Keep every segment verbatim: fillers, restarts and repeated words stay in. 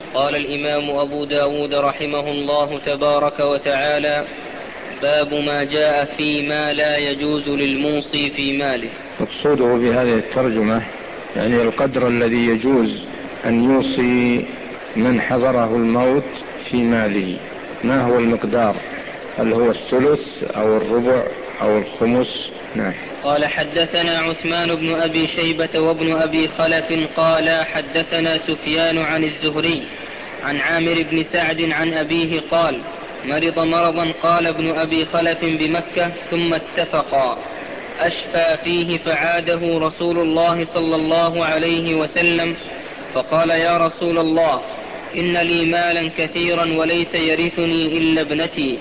قال الإمام أبو داود رحمه الله تبارك وتعالى: باب ما جاء فيما لا يجوز للموصي في ماله. مقصوده بهذه الترجمة يعني القدر الذي يجوز أن يوصي من حضره الموت في ماله، ما هو المقدار؟ هل هو الثلث أو الربع أو الخمس؟ نعم. قال: حدثنا عثمان بن أبي شيبة وابن أبي خلف قال: حدثنا سفيان عن الزهري عن عامر بن سعد عن أبيه قال: مرض مرضا قال ابن أبي خلف بمكة ثم اتفقا أشفى فيه فعاده رسول الله صلى الله عليه وسلم فقال: يا رسول الله، إن لي مالا كثيرا وليس يرثني إلا ابنتي،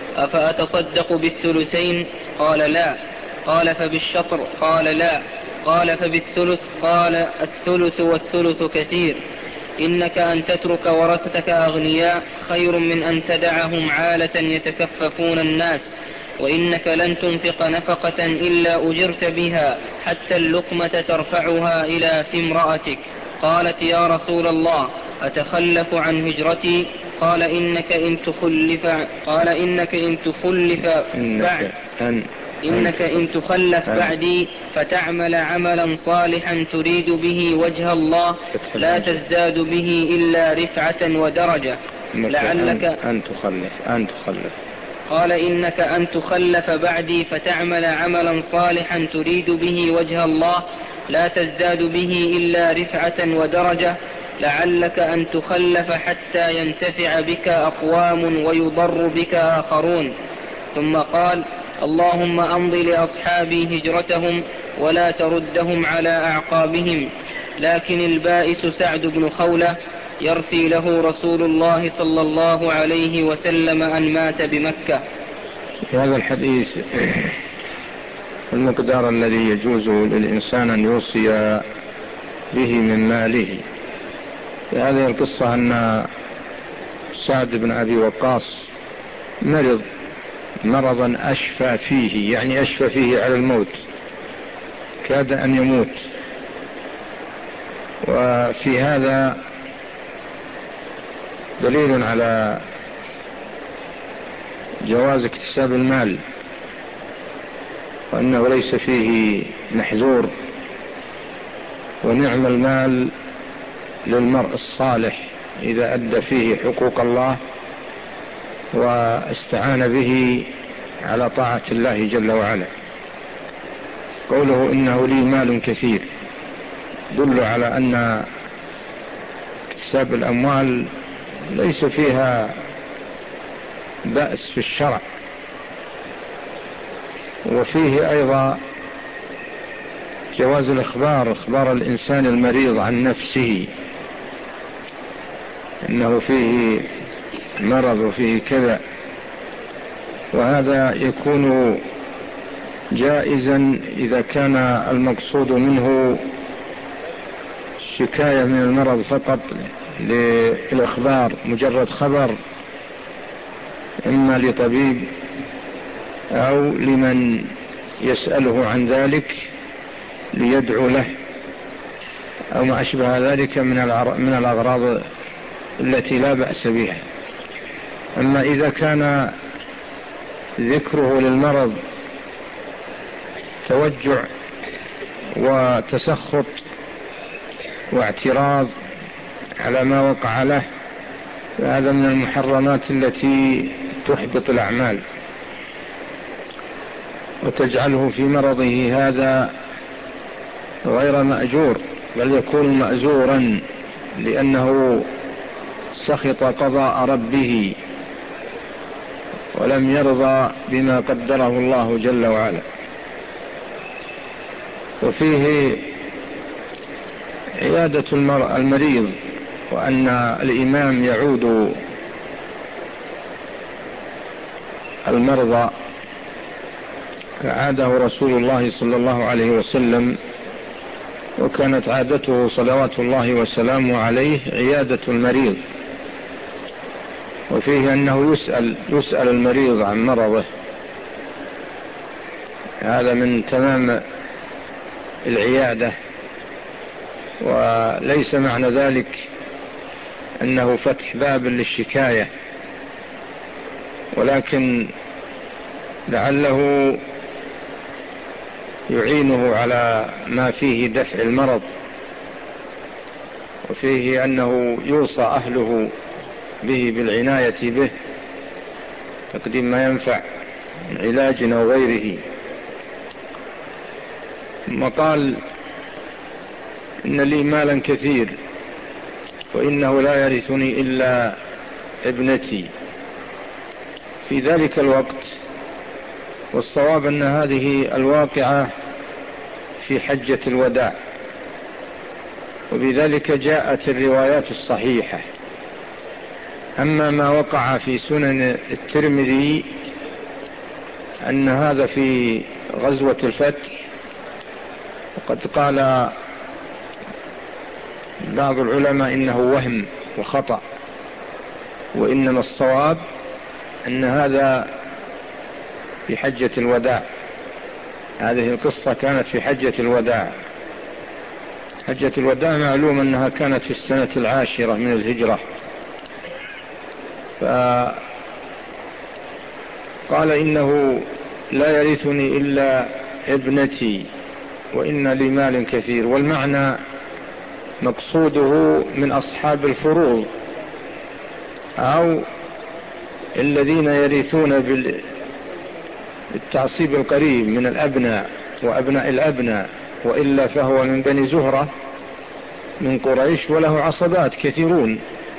أفأتصدق بالثلثين؟ قال: لا. قال: فبالشطر؟ قال: لا. قال: فبالثلث؟ قال: الثلث والثلث كثير، إنك أن تترك ورثتك أغنياء خير من أن تدعهم عالة يتكففون الناس، وإنك لن تنفق نفقة إلا أجرت بها حتى اللقمة ترفعها إلى في امرأتك. قالت: يا رسول الله، أتخلف عن هجرتي؟ قال: إنك إن تخلف قال إنك إن تخلف بعد أن إنك إن تخلف بعدي فتعمل عملا صالحا تريد به وجه الله لا تزداد به إلا رفعة ودرجة لعلك أن تخلف أن تخلف قال: إنك أن تخلف بعدي فتعمل عملا صالحا تريد به وجه الله لا تزداد به إلا رفعة ودرجة لعلك أن تخلف حتى ينتفع بك أقوام ويضر بك آخرون. ثم قال: اللهم أمض لأصحابي هجرتهم ولا تردهم على أعقابهم. لكن البائس سعد بن خولة يرثي له رسول الله صلى الله عليه وسلم أن مات بمكة. في هذا الحديث المقدار الذي يجوز للإنسان أن يوصي به من ماله. في هذه القصة أن سعد بن أبي وقاص مرض مرضا أشفى فيه، يعني أشفى فيه على الموت، كاد أن يموت. وفي هذا دليل على جواز اكتساب المال، وأنه ليس فيه محذور، ونعم المال للمرء الصالح إذا أدى فيه حقوق الله واستعان به على طاعة الله جل وعلا. قوله إنه لي مال كثير دل على أن اكتساب الأموال ليس فيها بأس في الشرع. وفيه أيضا جواز الإخبار، إخبار الإنسان المريض عن نفسه إنه فيه مرض وفيه كذا، وهذا يكون جائزا إذا كان المقصود منه الشكاية من المرض فقط للإخبار، مجرد خبر إما لطبيب أو لمن يسأله عن ذلك ليدعو له أو ما أشبه ذلك من الأغراض التي لا بأس بها. أما إذا كان ذكره للمرض توجع وتسخط واعتراض على ما وقع له، فهذا من المحرمات التي تحبط الأعمال وتجعله في مرضه هذا غير مأجور، بل يكون مأزورا لأنه سخط قضاء ربه ولم يرضى بما قدره الله جل وعلا. وفيه عيادة المريض، وأن الإمام يعود المرضى كعاده رسول الله صلى الله عليه وسلم، وكانت عادته صلوات الله وسلامه عليه عيادة المريض. وفيه أنه يسأل, يسأل المريض عن مرضه، هذا من تمام العيادة. وليس معنى ذلك أنه فتح باب للشكاية، ولكن لعله يعينه على ما فيه دفع المرض، وفيه أنه يوصى أهله به بالعناية به، تقديم ما ينفع من علاج أو غيره. ثم قال: إن لي مالا كثير وإنه لا يرثني إلا ابنتي. في ذلك الوقت، والصواب أن هذه الواقعة في حجة الوداع، وبذلك جاءت الروايات الصحيحة. أما ما وقع في سنن الترمذي أن هذا في غزوة الفتح، وقد قال بعض العلماء إنه وهم وخطأ، وإنما الصواب أن هذا في حجة الوداع. هذه القصة كانت في حجة الوداع. حجة الوداع معلوم أنها كانت في السنة العاشرة من الهجرة. فقال: إنه لا يرثني إلا ابنتي وإن لي مال كثير. والمعنى مقصوده من أصحاب الفروض أو الذين يرثون بالتعصيب القريب من الأبناء وأبناء الأبناء، وإلا فهو من بني زهرة من قريش وله عصبات كثيرون،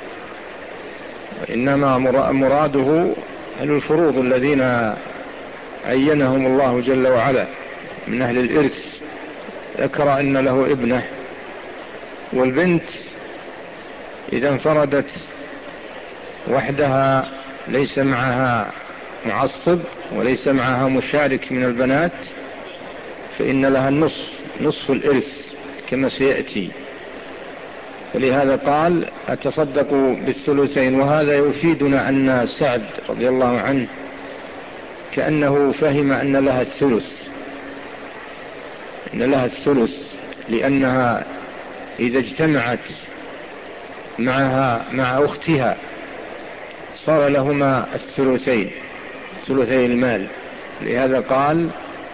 إنما مراده أهل الفروض الذين عينهم الله جل وعلا من أهل الإرث. ذكر إن له ابنه، والبنت إذا انفردت وحدها ليس معها معصب وليس معها مشارك من البنات فإن لها النصف، نصف الإرث كما سيأتي. ولهذا قال: أتصدق بالثلثين. وهذا يفيدنا أن سعد رضي الله عنه كأنه فهم أن لها الثلث، أن لها الثلث لأنها إذا اجتمعت معها مع أختها صار لهما الثلثين، ثلثي المال. لهذا قال: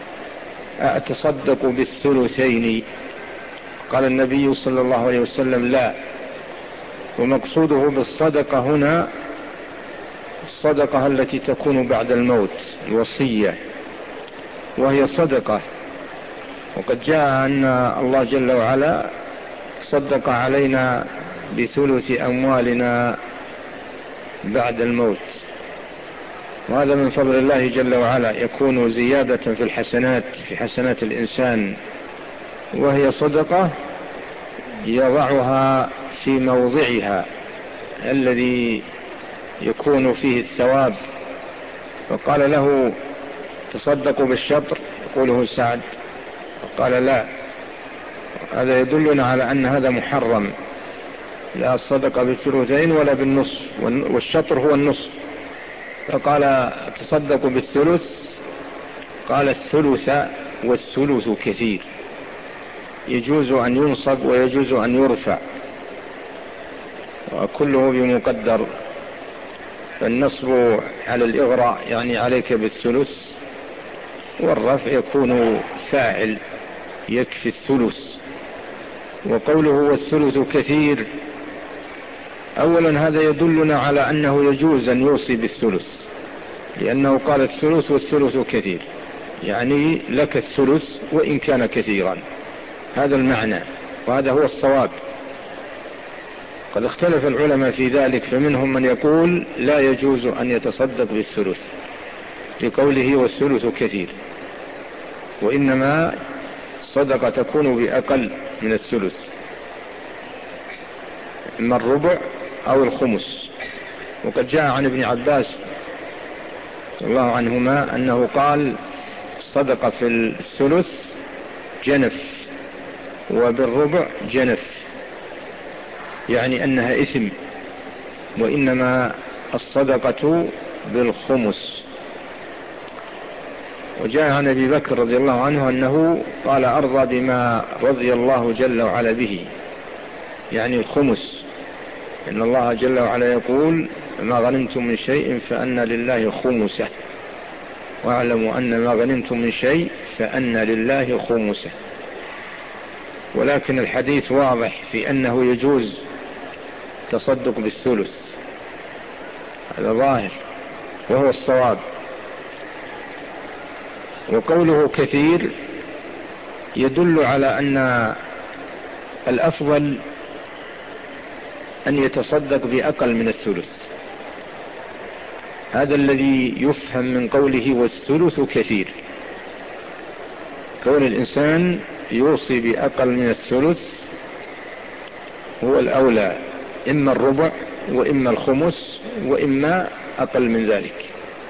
أتصدق بالثلثين. قال النبي صلى الله عليه وسلم: لا. ومقصوده بالصدقة هنا الصدقة التي تكون بعد الموت، الوصية، وهي صدقة. وقد جاء أن الله جل وعلا صدق علينا بثلث أموالنا بعد الموت، وهذا من فضل الله جل وعلا، يكون زيادة في الحسنات، في حسنات الإنسان، وهي صدقة يضعها في موضعها الذي يكون فيه الثواب. فقال له: تصدقوا بالشطر، يقوله سعد، قال: لا. هذا يدلنا على أن هذا محرم، لا الصدقة بالثلثين ولا بالنصف، والشطر هو النصف. فقال: تصدقوا بالثلث. قال: الثلث والثلث كثير، يجوز أن ينصب ويجوز أن يرفع، وكله بمقدر. فالنصب على الإغراء يعني عليك بالثلث، والرفع يكون فاعل يكفي الثلث. وقوله والثلث كثير، أولا هذا يدلنا على أنه يجوز أن يوصي بالثلث، لأنه قال الثلث والثلث كثير، يعني لك الثلث وإن كان كثيرا. هذا المعنى، وهذا هو الصواب. قد اختلف العلماء في ذلك، فمنهم من يقول لا يجوز أن يتصدق بالثلث لقوله والثلث كثير، وإنما الصدقة تكون بأقل من الثلث، إما الربع أو الخمس. وقد جاء عن ابن عباس رضي الله عنهما أنه قال: الصدقة في الثلث جنف، وبالربع جنف، يعني أنها إثم، وإنما الصدقة بالخمس. وجاء عن أبي بكر رضي الله عنه أنه قال: أرضى بما رضي الله جل وعلا به، يعني الخمس. إن الله جل وعلا يقول ما غنمتم من شيء فأن لله خمسه، واعلموا أن ما غنمتم من شيء فأن لله خمسه. ولكن الحديث واضح في أنه يجوز تصدق بالثلث، هذا ظاهر وهو الصواب. وقوله كثير يدل على أن الأفضل أن يتصدق بأقل من الثلث، هذا الذي يفهم من قوله والثلث كثير. كون الإنسان يوصي بأقل من الثلث هو الأولى، إما الربع وإما الخمس وإما أقل من ذلك.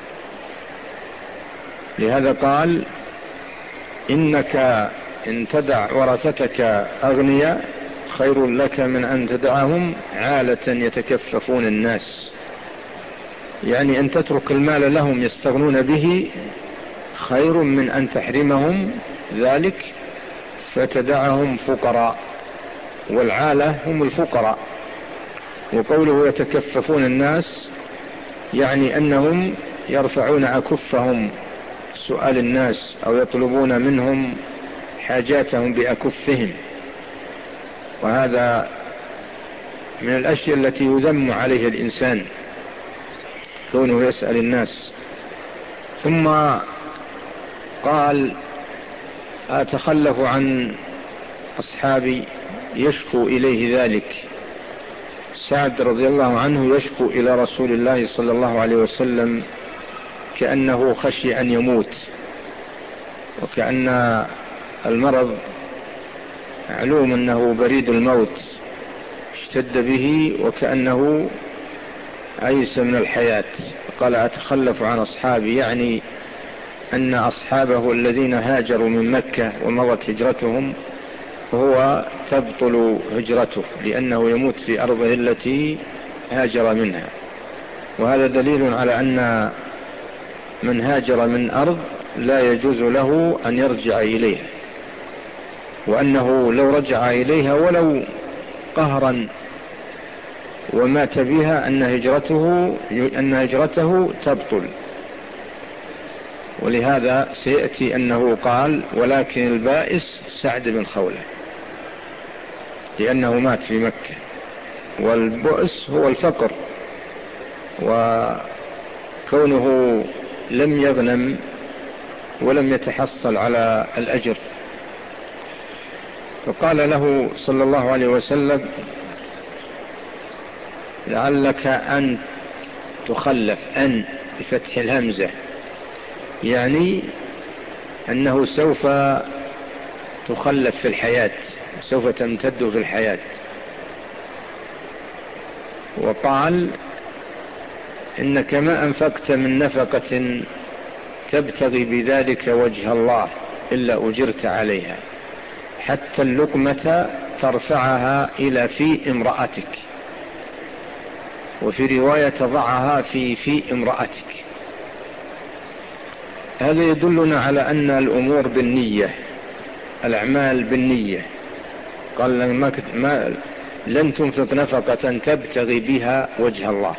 لهذا قال إنك إن تدع ورثتك أغنياء خير لك من أن تدعهم عالة يتكففون الناس، يعني أن تترك المال لهم يستغنون به خير من أن تحرمهم ذلك فتدعهم فقراء، والعالة هم الفقراء. وقوله يتكففون الناس يعني أنهم يرفعون أكفهم سؤال الناس أو يطلبون منهم حاجاتهم بأكفهم، وهذا من الأشياء التي يذم عليها الإنسان كونه يسأل الناس. ثم قال أتخلف عن أصحابي يشكو إليه ذلك. سعد رضي الله عنه يشكو إلى رسول الله صلى الله عليه وسلم كأنه خشي أن يموت، وكأن المرض معلوم أنه بريد الموت اشتد به وكأنه عيس من الحياة. قال أتخلف عن أصحابي، يعني أن أصحابه الذين هاجروا من مكة ومضت هجرتهم هو تبطل هجرته لأنه يموت في أرضه التي هاجر منها. وهذا دليل على أن من هاجر من أرض لا يجوز له أن يرجع إليها، وأنه لو رجع إليها ولو قهرا ومات بها أن هجرته, أن هجرته تبطل. ولهذا سيأتي أنه قال ولكن البائس سعد بن خولة لأنه مات في مكة، والبؤس هو الفقر، وكونه لم يغنم ولم يتحصل على الأجر. فقال له صلى الله عليه وسلم لعلك أن تخلف، أن بفتح الهمزة، يعني أنه سوف تخلف في الحياة، سوف تمتد في الحياة. وقال إنك ما أنفقت من نفقة تبتغي بذلك وجه الله إلا أجرت عليها، حتى اللقمة ترفعها إلى في امرأتك، وفي رواية تضعها في في امرأتك. هذا يدلنا على أن الأمور بالنية، الأعمال بالنية. قال ما لن تنفق نفقة تبتغي بها وجه الله.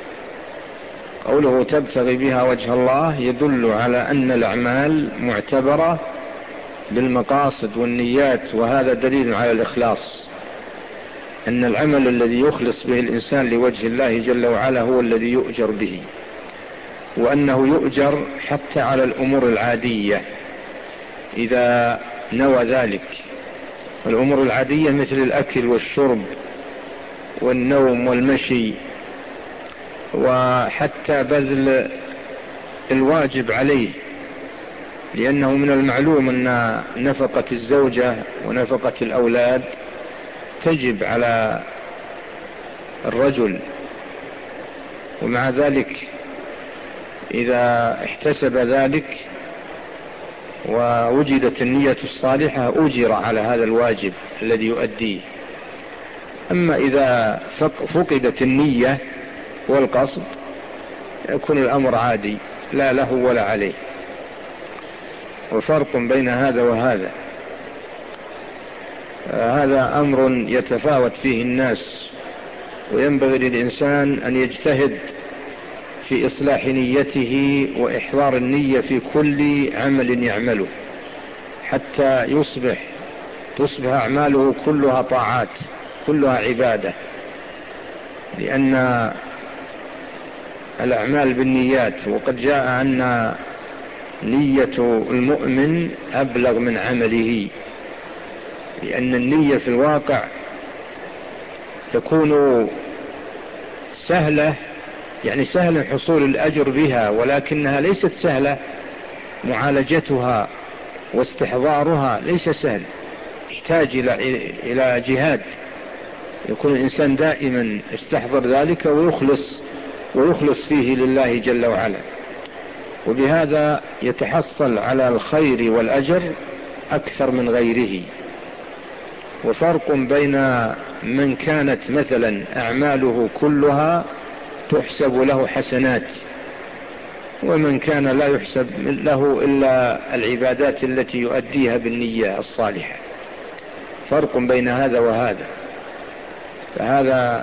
قوله تبتغي بها وجه الله يدل على أن الأعمال معتبرة بالمقاصد والنيات، وهذا دليل على الإخلاص، أن العمل الذي يخلص به الإنسان لوجه الله جل وعلا هو الذي يؤجر به، وأنه يؤجر حتى على الأمور العادية إذا نوى ذلك. الأمور العادية مثل الأكل والشرب والنوم والمشي، وحتى بذل الواجب عليه، لأنه من المعلوم أن نفقة الزوجة ونفقة الأولاد تجب على الرجل، ومع ذلك إذا احتسب ذلك ووجدت النية الصالحة أجر على هذا الواجب الذي يؤديه. أما إذا فقدت النية والقصد يكون الأمر عادي لا له ولا عليه. وفرق بين هذا وهذا، هذا أمر يتفاوت فيه الناس وينبغي للإنسان أن يجتهد في إصلاح نيته وإحضار النية في كل عمل يعمله حتى يصبح تصبح أعماله كلها طاعات، كلها عبادة، لأن الأعمال بالنيات، وقد جاء أن نية المؤمن أبلغ من عمله، لأن النية في الواقع تكون سهلة، يعني سهل حصول الأجر بها، ولكنها ليست سهلة معالجتها واستحضارها، ليس سهل، يحتاج إلى إلى جهاد، يكون الإنسان دائما يستحضر ذلك ويخلص ويخلص فيه لله جل وعلا، وبهذا يتحصل على الخير والأجر أكثر من غيره. وفرق بين من كانت مثلا أعماله كلها تحسب له حسنات، ومن كان لا يحسب له إلا العبادات التي يؤديها بالنية الصالحة، فرق بين هذا وهذا. فهذا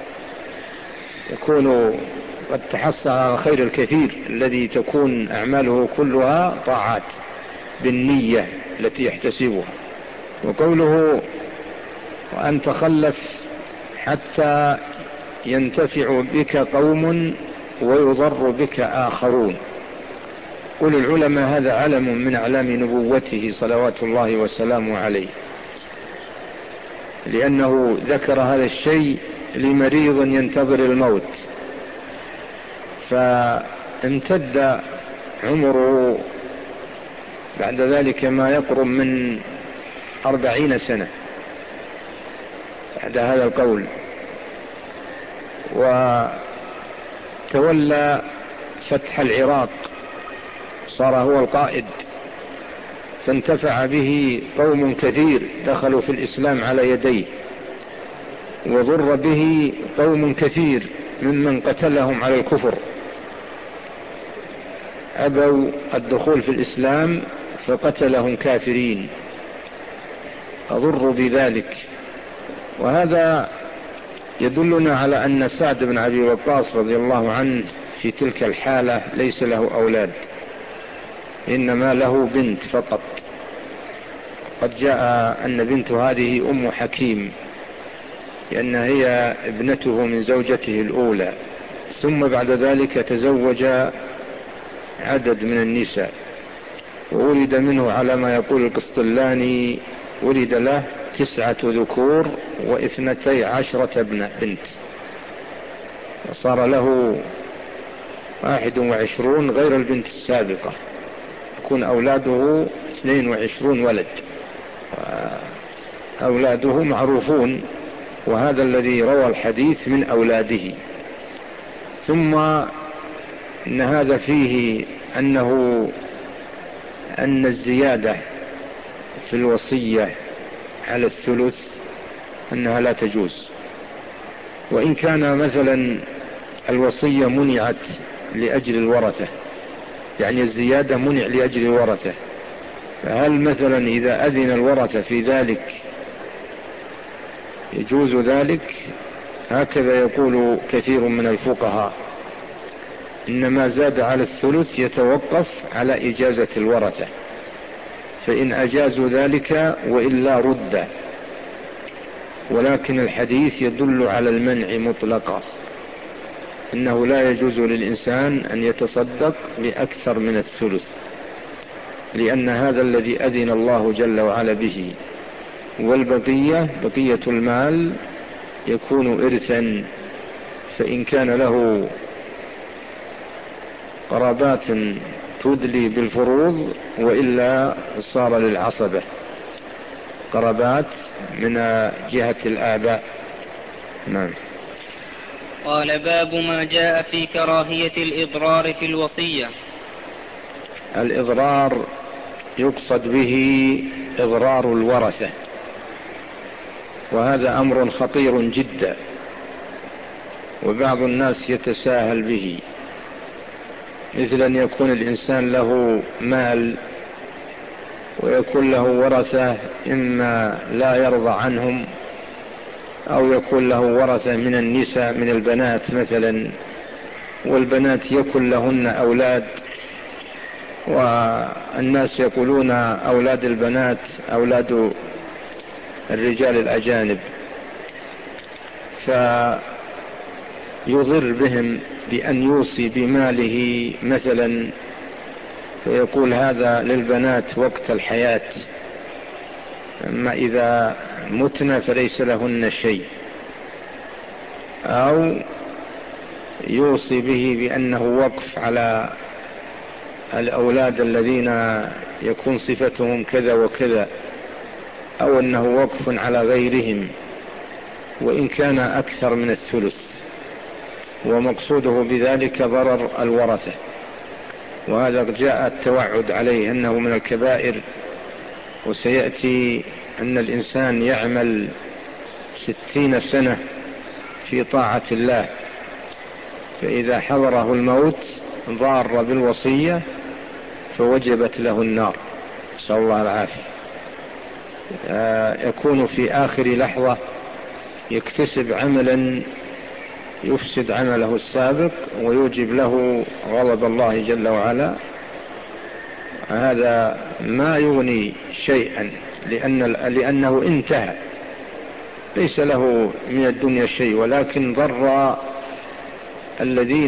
يكون قد تحصل على الخير الكثير الذي تكون أعماله كلها طاعات بالنية التي يحتسبها. وقوله وأن تخلف حتى ينتفع بك قوم ويضر بك آخرون، قل العلماء هذا علم من أعلام نبوته صلوات الله وسلامه عليه، لأنه ذكر هذا الشيء لمريض ينتظر الموت، فامتد عمره بعد ذلك ما يقرب من أربعين سنة بعد هذا القول، وتولى فتح العراق، صار هو القائد، فانتفع به قوم كثير دخلوا في الإسلام على يديه، وضر به قوم كثير ممن قتلهم على الكفر، أبوا الدخول في الإسلام فقتلهم كافرين، أضروا بذلك. وهذا يدلنا على أن سعد بن أبي وقاص رضي الله عنه في تلك الحالة ليس له أولاد، إنما له بنت فقط. قد جاء أن بنت هذه أم حكيم، لأن هي ابنته من زوجته الأولى، ثم بعد ذلك تزوج عدد من النساء، وولد منه على ما يقول القسطلاني ولد له تسعة ذكور واثنتي عشرة بنت، وصار له واحد وعشرون غير البنت السابقة، يكون أولاده اثنين وعشرون ولد، أولاده معروفون، وهذا الذي روى الحديث من أولاده. ثم إن هذا فيه أنه أن الزيادة في الوصية على الثلث أنها لا تجوز، وإن كان مثلا الوصية منعت لأجل الورثة، يعني الزيادة منع لأجل الورثة، فهل مثلا إذا أذن الورثة في ذلك يجوز ذلك؟ هكذا يقول كثير من الفقهاء، إنما زاد على الثلث يتوقف على إجازة الورثة، فإن أجازوا ذلك وإلا رد، ولكن الحديث يدل على المنع مطلقا، إنه لا يجوز للإنسان أن يتصدق بأكثر من الثلث، لأن هذا الذي أذن الله جل وعلا به، والبقية بقية المال يكون إرثا، فإن كان له قرابات تدلي بالفروض وإلا صار للعصبة، قرابات من جهة الآباء. نعم. قال باب ما جاء في كراهية الإضرار في الوصية. الإضرار يقصد به إضرار الورثة، وهذا أمر خطير جدا، وبعض الناس يتساهل به، مثل أن يكون الإنسان له مال ويكون له ورثة إما لا يرضى عنهم أو يكون له ورثة من النساء من البنات مثلا، والبنات يكن لهن أولاد، والناس يقولون أولاد البنات أولاد الرجال الأجانب، فيضر بهم بأن يوصي بماله مثلا، فيقول هذا للبنات وقت الحياة، أما إذا متنا فليس لهن شيء. أو يوصي به بأنه وقف على الأولاد الذين يكون صفتهم كذا وكذا، أو أنه وقف على غيرهم وإن كان أكثر من الثلث، ومقصوده بذلك ضرر الورثة. وهذا جاء التوعد عليه أنه من الكبائر، وسيأتي أن الإنسان يعمل ستين سنة في طاعة الله، فإذا حضره الموت ضار بالوصية فوجبت له النار، نسأل الله العافية. يكون في آخر لحظة يكتسب عملا يفسد عمله السابق ويوجب له غضب الله جل وعلا، هذا ما يغني شيئا، لأن لأنه انتهى، ليس له من الدنيا شيء، ولكن ضر الذين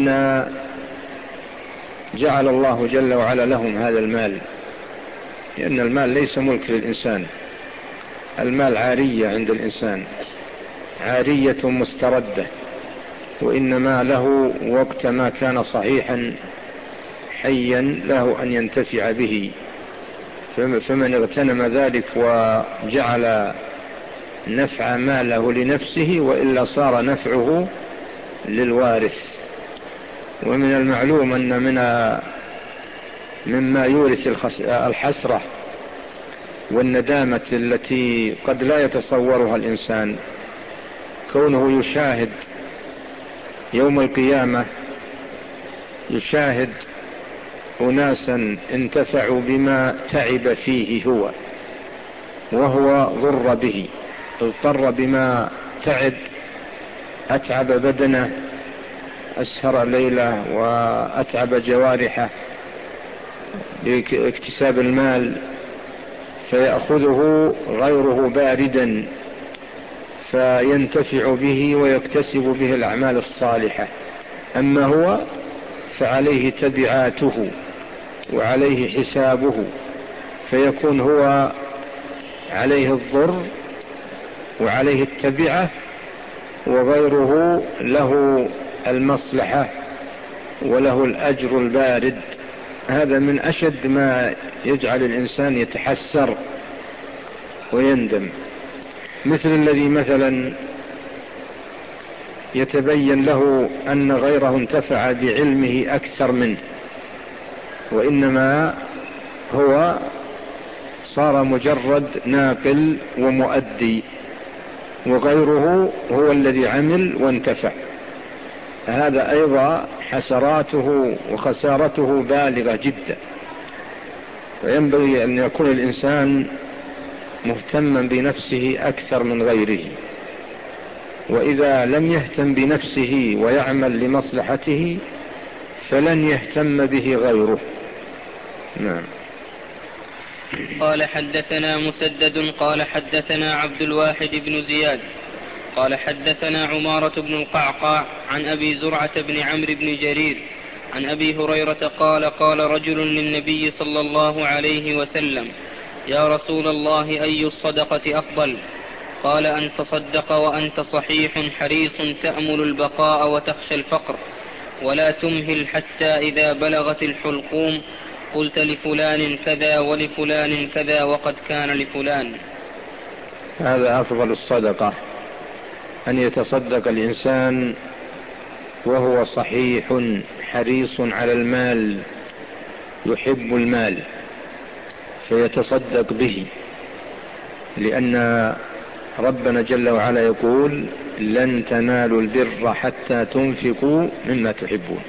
جعل الله جل وعلا لهم هذا المال، لأن المال ليس ملك للإنسان، المال عارية عند الإنسان، عارية مستردة، وإنما له وقت ما كان صحيحا حيا له أن ينتفع به، فمن اغتنم ذلك وجعل نفع ماله لنفسه، وإلا صار نفعه للوارث. ومن المعلوم أن من مما يورث الحسرة والندامة التي قد لا يتصورها الإنسان كونه يشاهد يوم القيامة، يشاهد أناسا انتفعوا بما تعب فيه هو، وهو ضر به، اضطر بما تعب، أتعب بدنه، أسهر ليلة وأتعب جوارحه لاكتساب المال، فيأخذه غيره باردا فينتفع به ويكتسب به الأعمال الصالحة، أما هو فعليه تبعاته وعليه حسابه، فيكون هو عليه الضر وعليه التبعة، وغيره له المصلحة وله الأجر البارد. هذا من أشد ما يجعل الإنسان يتحسر ويندم، مثل الذي مثلا يتبين له أن غيره انتفع بعلمه أكثر منه، وإنما هو صار مجرد ناقل ومؤدي، وغيره هو الذي عمل وانتفع، هذا أيضا حسراته وخسارته بالغة جدا. فينبغي أن يكون الإنسان مهتما بنفسه أكثر من غيره، وإذا لم يهتم بنفسه ويعمل لمصلحته فلن يهتم به غيره. نعم. قال حدثنا مسدد قال حدثنا عبد الواحد بن زياد قال حدثنا عمارة بن القعقاع عن أبي زرعة بن عمرو بن جرير عن أبي هريرة قال قال رجل للنبي صلى الله عليه وسلم: يا رسول الله، أي الصدقة أفضل؟ قال: أن تصدق وأنت صحيح حريص تأمل البقاء وتخشى الفقر، ولا تمهل حتى إذا بلغت الحلقوم قلت لفلان كذا ولفلان كذا وقد كان لفلان. هذا أفضل الصدقة، أن يتصدق الإنسان وهو صحيح حريص على المال، يحب المال فيتصدق به، لأن ربنا جل وعلا يقول: لن تنالوا البر حتى تنفقوا مما تحبون.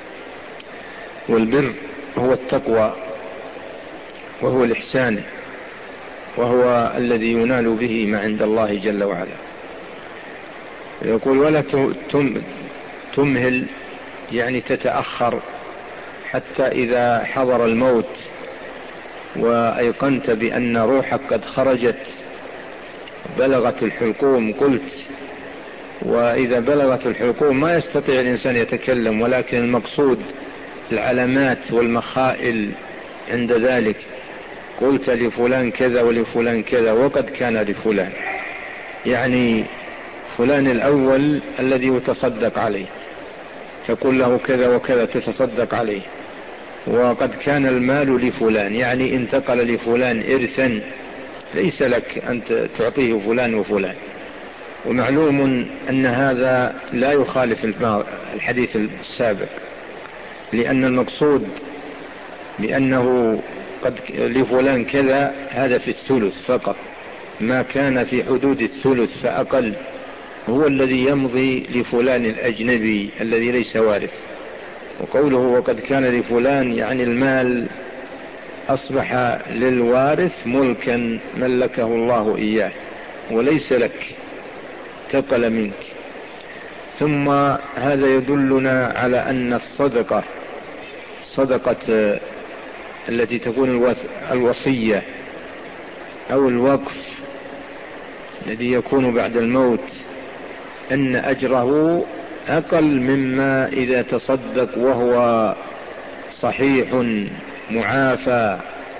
والبر هو التقوى وهو الإحسان، وهو الذي ينال به ما عند الله جل وعلا. يقول ولا تمهل يعني تتأخر حتى إذا حضر الموت وأيقنت بأن روحك قد خرجت بلغت الحلقوم قلت. وإذا بلغت الحلقوم ما يستطيع الإنسان يتكلم، ولكن المقصود العلامات والمخائل عند ذلك. قلت لفلان كذا ولفلان كذا وقد كان لفلان، يعني فلان الأول الذي يتصدق عليه تقول له كذا وكذا تتصدق عليه، وقد كان المال لفلان يعني انتقل لفلان إرثا ليس لك أن تعطيه فلان وفلان. ومعلوم أن هذا لا يخالف الحديث السابق، لأن المقصود بأنه قد لفلان كذا هذا في الثلث فقط، ما كان في حدود الثلث فأقل هو الذي يمضي لفلان الأجنبي الذي ليس وارث. وقوله وقد كان لفلان يعني المال أصبح للوارث ملكا ملكه الله إياه وليس لك، انتقل منك. ثم هذا يدلنا على أن الصدقة صدقة التي تكون الوصية أو الوقف الذي يكون بعد الموت أن أجره أقل مما إذا تصدق وهو صحيح معافى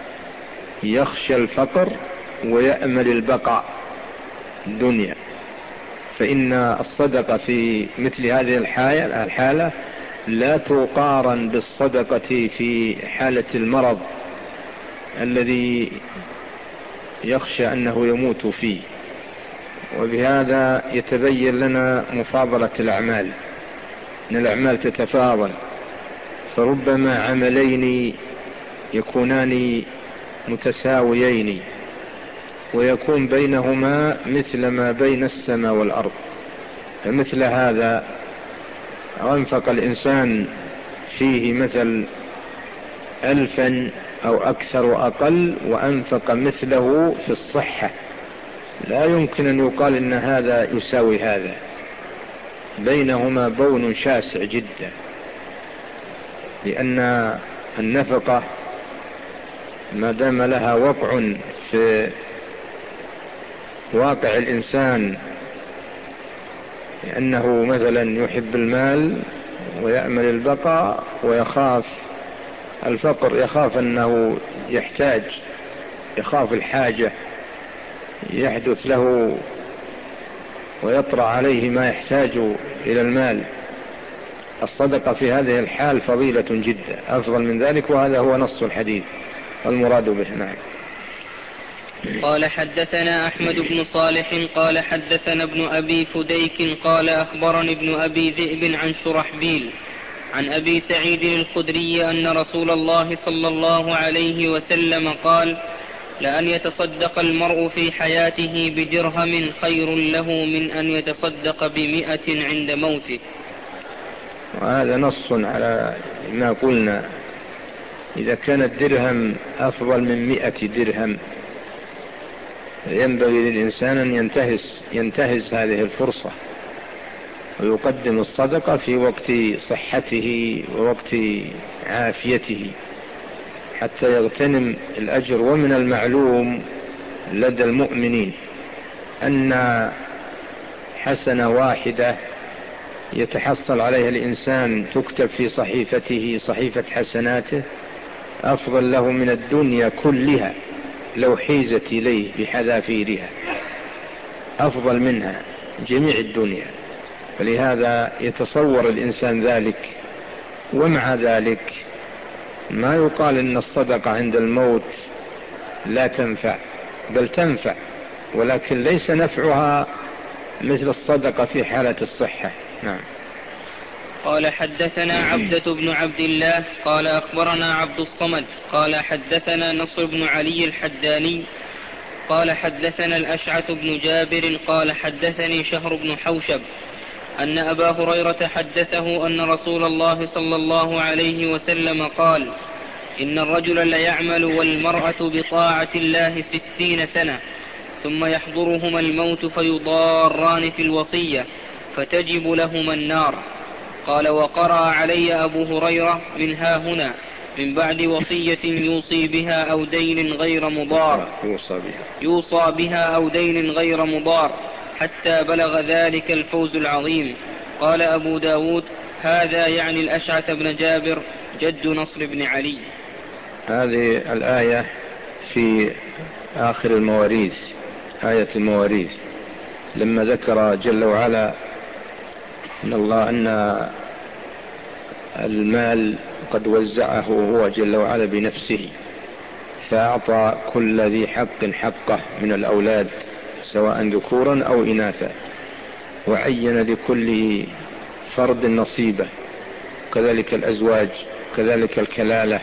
يخشى الفقر ويأمل البقاء الدنيا. فإن الصدقة في مثل هذه الحالة لا تقارن بالصدقة في حالة المرض الذي يخشى أنه يموت فيه. وبهذا يتبين لنا مفاضلة الأعمال، أن الأعمال تتفاضل، فربما عملين يكونان متساويين ويكون بينهما مثل ما بين السماء والأرض. فمثل هذا أنفق الإنسان فيه مثل ألفا أو أكثر وأقل وأنفق مثله في الصحة، لا يمكن أن يقال إن هذا يساوي هذا، بينهما بون شاسع جدا. لأن النفقة ما دام لها وقع في واقع الإنسان، لأنه مثلا يحب المال ويأمل البقاء ويخاف الفقر، يخاف أنه يحتاج، يخاف الحاجة يحدث له ويطرأ عليه ما يحتاج إلى المال. الصدقة في هذه الحال فضيلة جدا أفضل من ذلك، وهذا هو نص الحديث والمراد به. نعم. قال حدثنا أحمد بن صالح قال حدثنا ابن أبي فديك قال أخبرني ابن أبي ذئب عن شرحبيل عن أبي سعيد الخدري أن رسول الله صلى الله عليه وسلم قال لأن يتصدق المرء في حياته بدرهم خير له من أن يتصدق بمئة عند موته. وهذا نص على ما قلنا، إذا كان الدرهم أفضل من مئة درهم ينبغي للإنسان أن ينتهز, ينتهز هذه الفرصة ويقدم الصدقة في وقت صحته ووقت عافيته حتى يغتنم الأجر. ومن المعلوم لدى المؤمنين أن حسنة واحدة يتحصل عليها الإنسان تكتب في صحيفته صحيفة حسناته أفضل له من الدنيا كلها لو حيزت إليه بحذافيرها، أفضل منها جميع الدنيا. فلهذا يتصور الإنسان ذلك. ومع ذلك ما يقال إن الصدقة عند الموت لا تنفع، بل تنفع، ولكن ليس نفعها مثل الصدقة في حالة الصحة. نعم. قال حدثنا عبدة بن عبد الله قال أخبرنا عبد الصمد قال حدثنا نصر بن علي الحداني قال حدثنا الأشعث بن جابر قال حدثني شهر بن حوشب أن أبا هريرة حدثه أن رسول الله صلى الله عليه وسلم قال إن الرجل ليعمل والمرأة بطاعة الله ستين سنة ثم يحضرهما الموت فيضاران في الوصية فتجب لهما النار. قال: وقرأ علي أبو هريرة من ها هنا من بعد وصية يوصي بها أو دين غير مضار يوصى بها, يوصى بها أو دين غير مضار حتى بلغ ذلك الفوز العظيم. قال أبو داود: هذا يعني الأشعث بن جابر جد نصر بن علي. هذه الآية في آخر المواريث، آية المواريث، لما ذكر جل وعلا أن الله أن المال قد وزعه هو جل وعلا بنفسه، فأعطى كل ذي حق حقه من الأولاد سواء ذكورا أو إناثا، وعين لكل فرد نصيبه، كذلك الأزواج، كذلك الكلالة.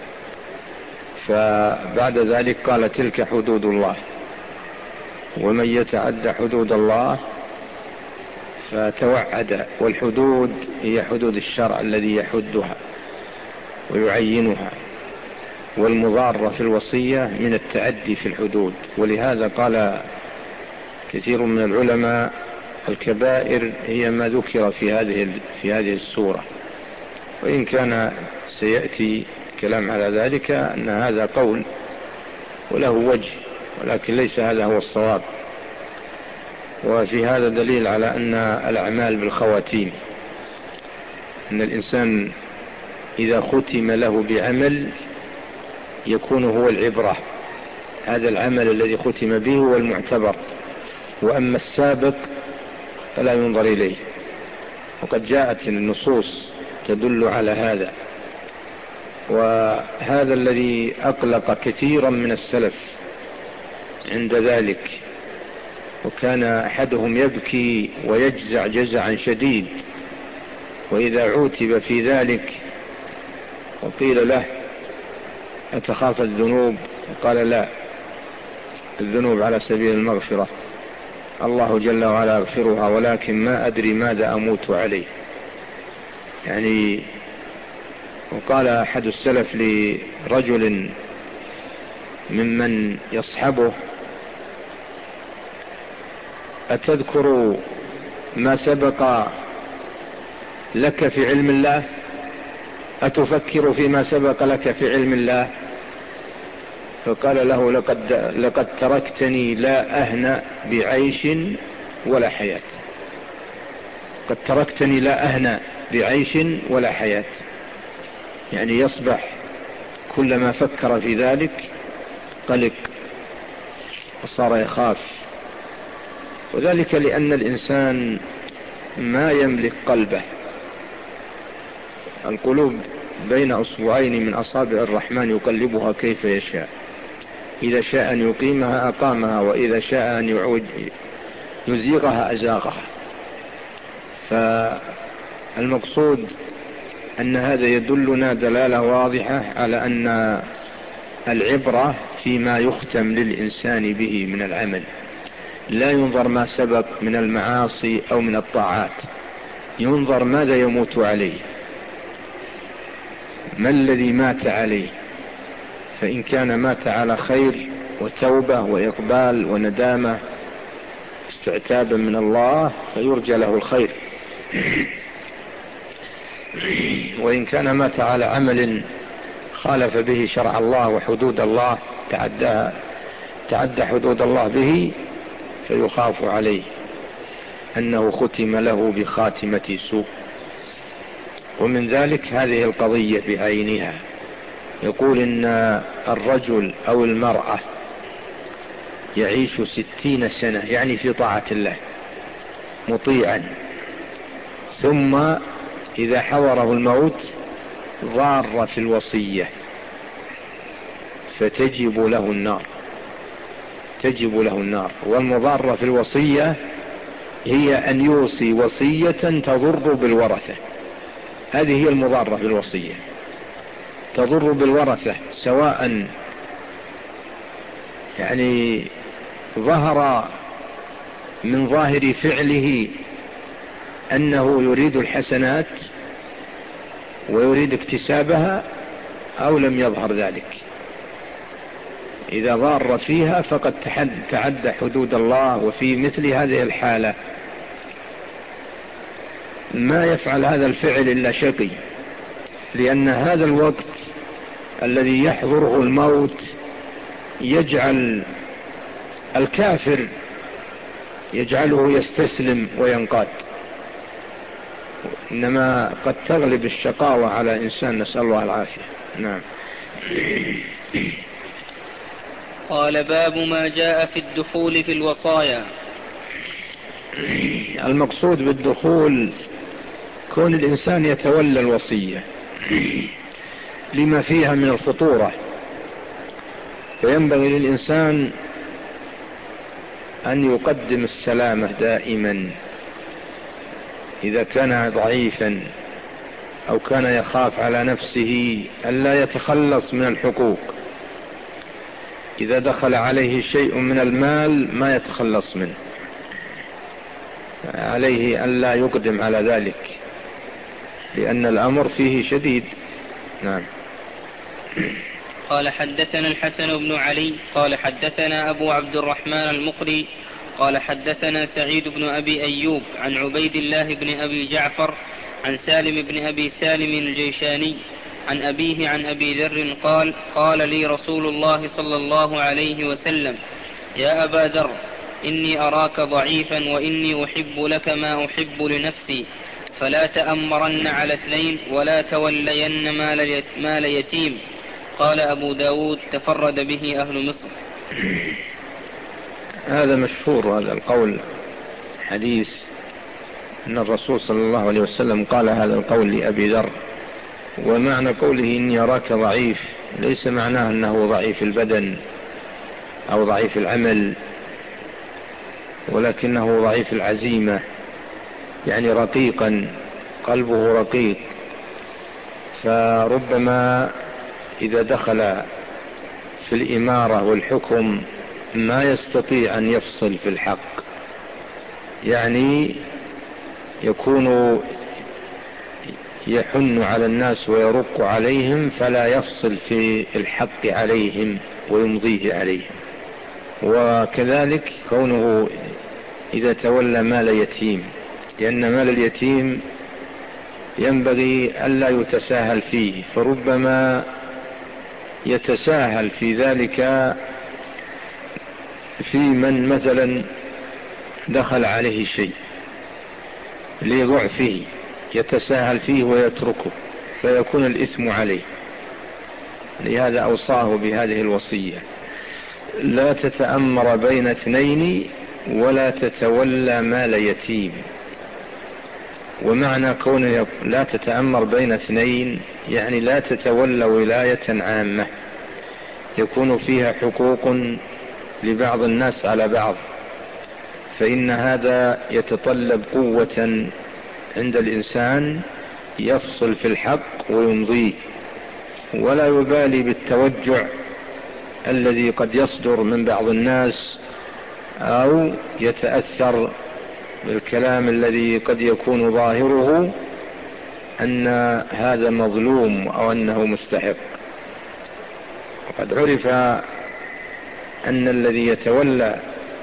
فبعد ذلك قال: تلك حدود الله، ومن يتعد حدود الله فتوعد. والحدود هي حدود الشرع الذي يحدها ويعينها، والمضارة في الوصية من التعدي في الحدود. ولهذا قال كثير من العلماء: الكبائر هي ما ذكر في هذه في هذه السورة، وإن كان سيأتي كلام على ذلك أن هذا قول وله وجه، ولكن ليس هذا هو الصواب. وفي هذا دليل على أن الأعمال بالخواتيم، أن الإنسان إذا ختم له بعمل يكون هو العبرة، هذا العمل الذي ختم به هو المعتبر، وأما السابق فلا ينظر إليه. وقد جاءت النصوص تدل على هذا، وهذا الذي أقلق كثيرا من السلف عند ذلك. وكان أحدهم يبكي ويجزع جزعا شديد، وإذا عوتب في ذلك وقيل له: أتخاف الذنوب؟ قال: لا، الذنوب على سبيل المغفرة، الله جل وعلا يغفرها، ولكن ما أدري ماذا أموت عليه. يعني وقال أحد السلف لرجل ممن يصحبه: أتذكر ما سبق لك في علم الله؟ أتفكر فيما سبق لك في علم الله؟ فقال له: لقد, لقد تركتني لا أهنأ بعيش ولا حياة. قد تركتني لا أهنأ بعيش ولا حياة، يعني يصبح كلما فكر في ذلك قلق وصار يخاف. وذلك لأن الإنسان ما يملك قلبه. القلوب بين أصبعين من أصابع الرحمن يقلبها كيف يشاء، إذا شاء أن يقيمها أقامها، وإذا شاء أن يعود يزيغها أزاغها. فالمقصود أن هذا يدلنا دلالة واضحة على أن العبرة فيما يختم للإنسان به من العمل، لا ينظر ما سبق من المعاصي أو من الطاعات، ينظر ماذا يموت عليه، ما الذي مات عليه. فإن كان مات على خير وتوبة وإقبال وندامة استعتابا من الله فيرجى له الخير، وإن كان مات على عمل خالف به شرع الله وحدود الله، تعدى تعدى حدود الله به، فيخاف عليه أنه ختم له بخاتمة سوء. ومن ذلك هذه القضية بعينها. يقول إن الرجل أو المرأة يعيش ستين سنة، يعني في طاعة الله مطيعا، ثم إذا حضره الموت ضار في الوصية فتجب له النار، تجب له النار. والمضارة في الوصية هي أن يوصي وصية تضر بالورثة، هذه هي المضارة في الوصية، تضر بالورثة، سواء يعني ظهر من ظاهر فعله أنه يريد الحسنات ويريد اكتسابها، أو لم يظهر ذلك. إذا ضار فيها فقد تعدى حدود الله. وفي مثل هذه الحالة ما يفعل هذا الفعل إلا شقي، لأن هذا الوقت الذي يحضره الموت يجعل الكافر يجعله يستسلم وينقاد، إنما قد تغلب الشقاوة على إنسان، نسأل الله العافية. نعم. قال باب ما جاء في الدخول في الوصايا. المقصود بالدخول كون الإنسان يتولى الوصية لما فيها من الخطورة، فينبغي للإنسان أن يقدم السلامة دائما إذا كان ضعيفا أو كان يخاف على نفسه ألا يتخلص من الحقوق. إذا دخل عليه شيء من المال ما يتخلص منه، عليه ألا يقدم على ذلك لأن الأمر فيه شديد. نعم. قال حدثنا الحسن بن علي قال حدثنا أبو عبد الرحمن المقري قال حدثنا سعيد بن أبي أيوب عن عبيد الله بن أبي جعفر عن سالم بن أبي سالم الجيشاني عن أبيه عن أبي ذر قال قال لي رسول الله صلى الله عليه وسلم يا أبا ذر إني أراك ضعيفا وإني أحب لك ما أحب لنفسي، فلا تأمرن على اثنين ولا تولين مال يتيم. قال أبو داود تفرد به أهل مصر. هذا مشهور هذا القول، حديث أن الرسول صلى الله عليه وسلم قال هذا القول لأبي ذر، ومعنى قوله إني أراك ضعيف ليس معناه أنه ضعيف البدن أو ضعيف العمل، ولكنه ضعيف العزيمة، يعني رقيقا، قلبه رقيق، فربما إذا دخل في الإمارة والحكم ما يستطيع أن يفصل في الحق، يعني يكون يحن على الناس ويرق عليهم فلا يفصل في الحق عليهم ويمضيه عليهم. وكذلك كونه إذا تولى مال يتيم، لأن مال اليتيم ينبغي ألا يتساهل فيه، فربما يتساهل في ذلك في من مثلا دخل عليه شيء لضعفه يتساهل فيه ويتركه فيكون الإثم عليه. لهذا أوصاه بهذه الوصية: لا تتأمر بين اثنين ولا تتولى مال يتيم. ومعنى كونه لا تتأمر بين اثنين يعني لا تتولى ولاية عامة يكون فيها حقوق لبعض الناس على بعض، فإن هذا يتطلب قوة عند الإنسان يفصل في الحق ويمضيه، ولا يبالي بالتوجع الذي قد يصدر من بعض الناس أو يتأثر بالكلام الذي قد يكون ظاهره أن هذا مظلوم أو أنه مستحق. وقد عرف أن الذي يتولى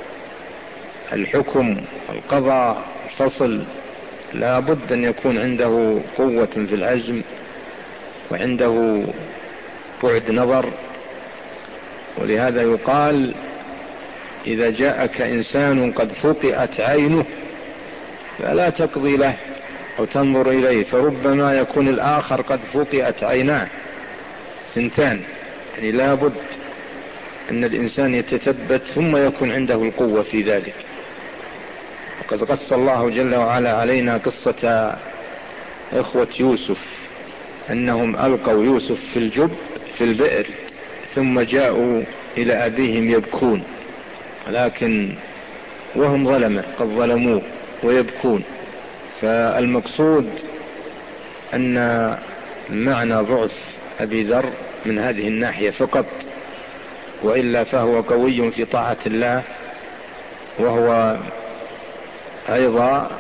الحكم القضاء الفصل لا بد أن يكون عنده قوة في العزم وعنده بعد نظر. ولهذا يقال: إذا جاءك إنسان قد فقئت عينه فلا تقضي له أو تنظر إليه، فربما يكون الآخر قد فقئت عيناه ثنتان. يعني لا بد أن الإنسان يتثبت ثم يكون عنده القوة في ذلك. وقد قص الله جل وعلا علينا قصة إخوة يوسف أنهم ألقوا يوسف في الجب في البئر ثم جاءوا إلى أبيهم يبكون، لكن وهم ظلمة قد ظلموه ويبكون. فالمقصود أن معنى ضعف أبي ذر من هذه الناحية فقط، وإلا فهو قوي في طاعة الله، وهو أيضا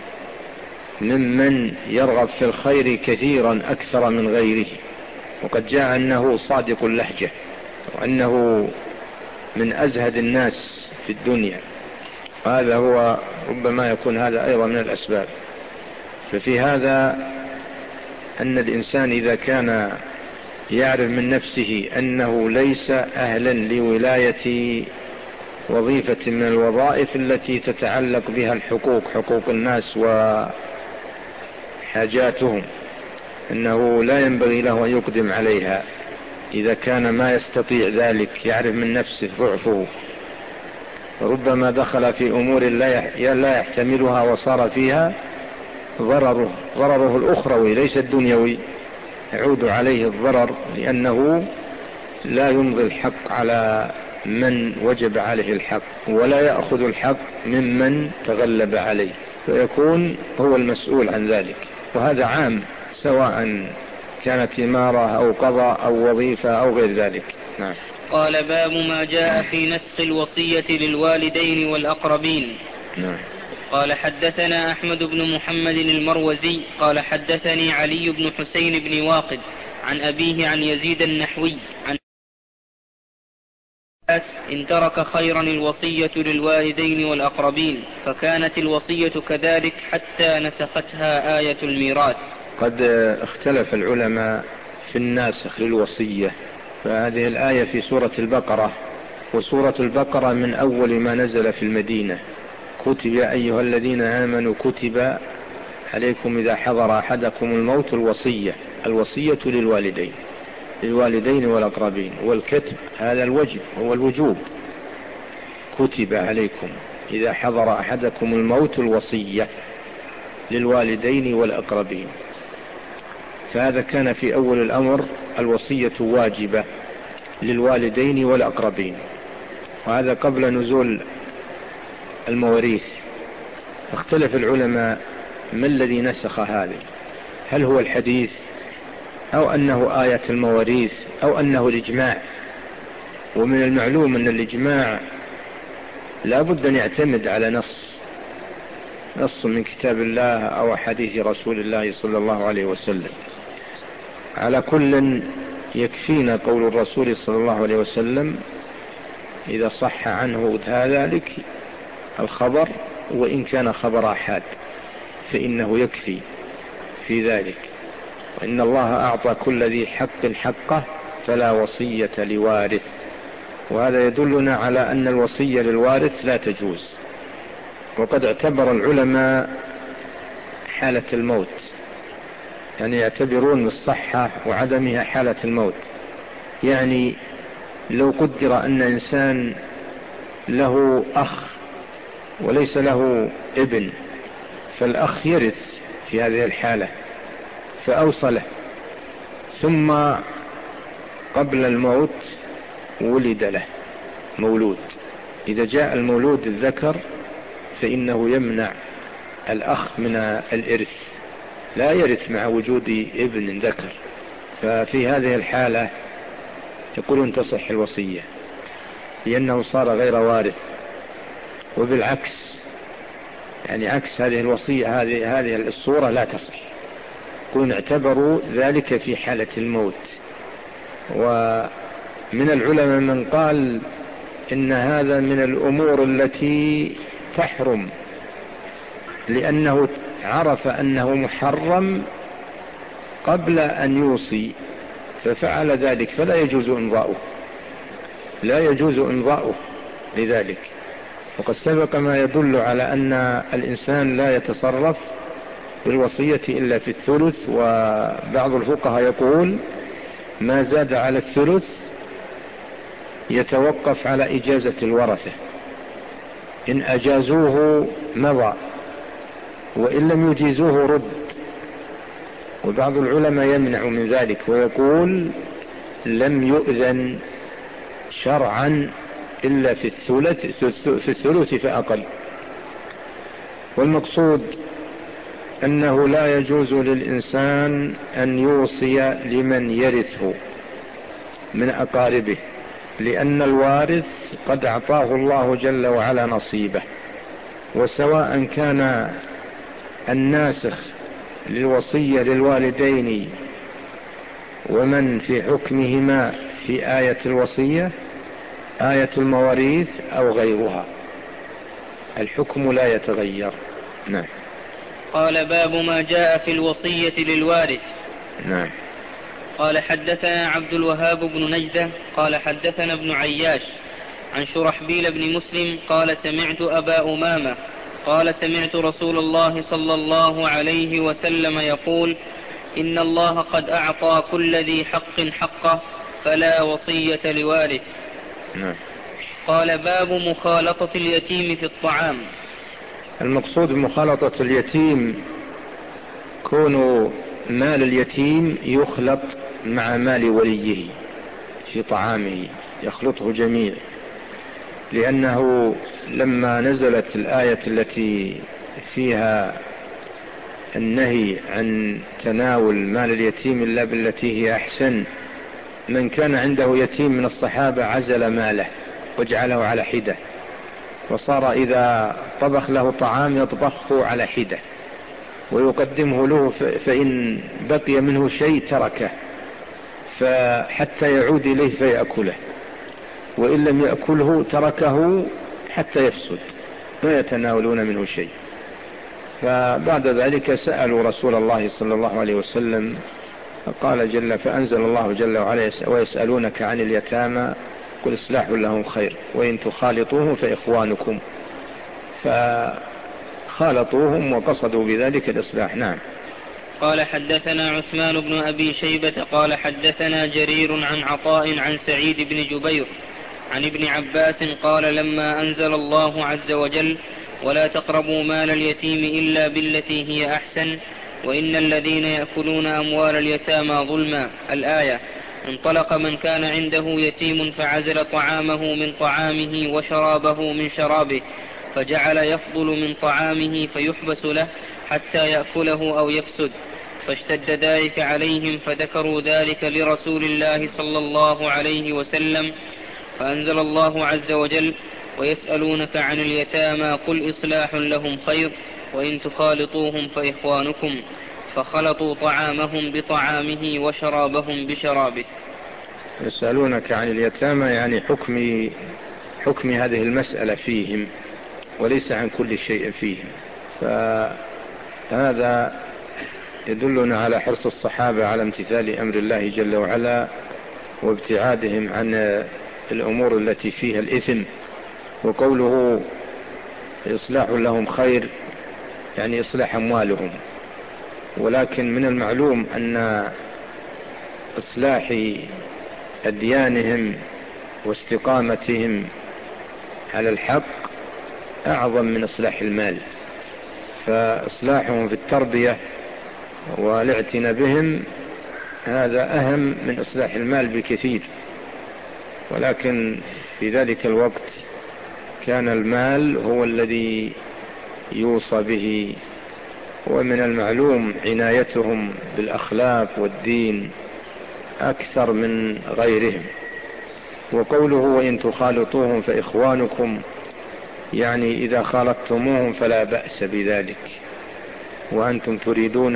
ممن يرغب في الخير كثيرا أكثر من غيره. وقد جاء أنه صادق اللهجة وأنه من أزهد الناس في الدنيا، هذا هو ربما يكون هذا أيضا من الأسباب. ففي هذا أن الإنسان إذا كان يعرف من نفسه أنه ليس أهلا لولاية وظيفة من الوظائف التي تتعلق بها الحقوق، حقوق الناس وحاجاتهم، أنه لا ينبغي له أن يقدم عليها. إذا كان ما يستطيع ذلك، يعرف من نفسه ضعفه، ربما دخل في أمور لا يحتملها وصار فيها ضرره ضرره الأخروي ليس الدنيوي، يعود عليه الضرر، لأنه لا يمضي الحق على من وجب عليه الحق، ولا يأخذ الحق ممن تغلب عليه، فيكون هو المسؤول عن ذلك. وهذا عام، سواء كانت إمارة أو قضاء أو وظيفة أو غير ذلك. نعم. قال: باب ما جاء في نسخ الوصية للوالدين والأقربين. نعم. قال: حدثنا أحمد بن محمد المروزي قال: حدثني علي بن حسين بن واقد عن أبيه عن يزيد النحوي عن إن ترك خيرا الوصية للوالدين والأقربين، فكانت الوصية كذلك حتى نسختها آية الميراث. قد اختلف العلماء في الناسخ للوصية، فهذه الآية في سورة البقرة، وسورة البقرة من أول ما نزل في المدينة: كتب يا أيها الذين آمنوا كتب عليكم إذا حضر أحدكم الموت الوصية. الوصية للوالدين للوالدين والأقربين، والكتب هذا الوجب هو الوجوب. كتب عليكم إذا حضر أحدكم الموت الوصية للوالدين والأقربين، فهذا كان في أول الأمر الوصية واجبة للوالدين والأقربين، وهذا قبل نزول المواريث. اختلف العلماء ما الذي نسخ هذا، هل هو الحديث أو أنه آية المواريث أو أنه الإجماع. ومن المعلوم أن الإجماع لا بد أن يعتمد على نص نص من كتاب الله أو حديث رسول الله صلى الله عليه وسلم. على كل يكفينا قول الرسول صلى الله عليه وسلم إذا صح عنه ذلك الخبر، وإن كان خبر أحد فإنه يكفي في ذلك. وإن الله أعطى كل ذي حق حقه فلا وصية لوارث. وهذا يدلنا على أن الوصية للوارث لا تجوز. وقد اعتبر العلماء حالة الموت، يعني يعتبرون الصحة وعدمها حالة الموت. يعني لو قدر أن إنسان له أخ وليس له ابن، فالأخ يرث في هذه الحالة، فأوصله، ثم قبل الموت ولد له مولود. إذا جاء المولود الذكر فإنه يمنع الأخ من الإرث، لا يرث مع وجود ابن ذكر. ففي هذه الحالة يقولون تصح الوصية لأنه صار غير وارث. وبالعكس، يعني عكس هذه الوصية، هذه هذه الصورة لا تصح. يكون اعتبروا ذلك في حالة الموت. ومن العلماء من قال إن هذا من الأمور التي تحرم، لأنه عرف أنه محرم قبل أن يوصي ففعل ذلك، فلا يجوز إمضاؤه لا يجوز إمضاؤه لذلك. وقد سبق ما يدل على أن الإنسان لا يتصرف بالوصية إلا في الثلث. وبعض الفقهاء يقول ما زاد على الثلث يتوقف على إجازة الورثة، إن أجازوه مضى، وإن لم يجيزوه رد. وبعض العلماء يمنع من ذلك ويقول لم يؤذن شرعا إلا في الثلث في الثلث فأقل. والمقصود أنه لا يجوز للإنسان أن يوصي لمن يرثه من أقاربه، لأن الوارث قد أعطاه الله جل وعلا نصيبه. وسواء كان الناسخ للوصية للوالدين ومن في حكمهما في آية الوصية آية المواريث أو غيرها، الحكم لا يتغير. نعم. قال باب ما جاء في الوصية للوارث. نعم. قال حدثنا عبد الوهاب بن نجدة قال حدثنا ابن عياش عن شرحبيل بن مسلم قال سمعت أبا أمامة قال سمعت رسول الله صلى الله عليه وسلم يقول إن الله قد أعطى كل ذي حق حقه فلا وصية لوارث. نعم. قال باب مخالطة اليتيم في الطعام. المقصود بمخالطة اليتيم كون مال اليتيم يخلط مع مال وليه في طعامه، يخلطه جميع، لأنه لما نزلت الآية التي فيها النهي عن تناول مال اليتيم إلا بالتي هي أحسن، من كان عنده يتيم من الصحابة عزل ماله وجعله على حدة، وصار إذا طبخ له طعام يطبخه على حدة ويقدمه له، فإن بقي منه شيء تركه فحتى يعود إليه فيأكله، وإن لم يأكله تركه حتى يفسد، لا يتناولون منه شيء. فبعد ذلك سألوا رسول الله صلى الله عليه وسلم فقال جل فأنزل الله جل وعلا ويسألونك عن اليتامى قل إصلاح لهم خير وإن تخالطوهم فإخوانكم، فخالطوهم وقصدوا بذلك الإصلاح. نعم. قال حدثنا عثمان بن أبي شيبة قال حدثنا جرير عن عطاء عن سعيد بن جبير عن ابن عباس قال لما أنزل الله عز وجل ولا تقربوا مال اليتيم إلا بالتي هي أحسن وإن الذين يأكلون أموال اليتامى ظلما الآية، انطلق من كان عنده يتيم فعزل طعامه من طعامه وشرابه من شرابه فجعل يفضل من طعامه فيحبس له حتى يأكله أو يفسد، فاشتد ذلك عليهم فذكروا ذلك لرسول الله صلى الله عليه وسلم فأنزل الله عز وجل ويسألونك عن اليتامى قل إصلاح لهم خير وإن تخالطوهم فإخوانكم، فخلطوا طعامهم بطعامه وشرابهم بشرابه. يسألونك عن اليتامى يعني حكم حكم هذه المسألة فيهم وليس عن كل شيء فيهم، فهذا يدلنا على حرص الصحابة على امتثال أمر الله جل وعلا وابتعادهم عن الأمور التي فيها الإثم. وقوله إصلاح لهم خير يعني إصلاح أموالهم، ولكن من المعلوم أن إصلاح أديانهم واستقامتهم على الحق أعظم من إصلاح المال، فإصلاحهم في التربية والاعتناء بهم هذا أهم من إصلاح المال بكثير. ولكن في ذلك الوقت كان المال هو الذي يوصى به، ومن المعلوم عنايتهم بالأخلاق والدين أكثر من غيرهم. وقوله وإن تخالطوهم فإخوانكم يعني إذا خالطتموهم فلا بأس بذلك، وأنتم تريدون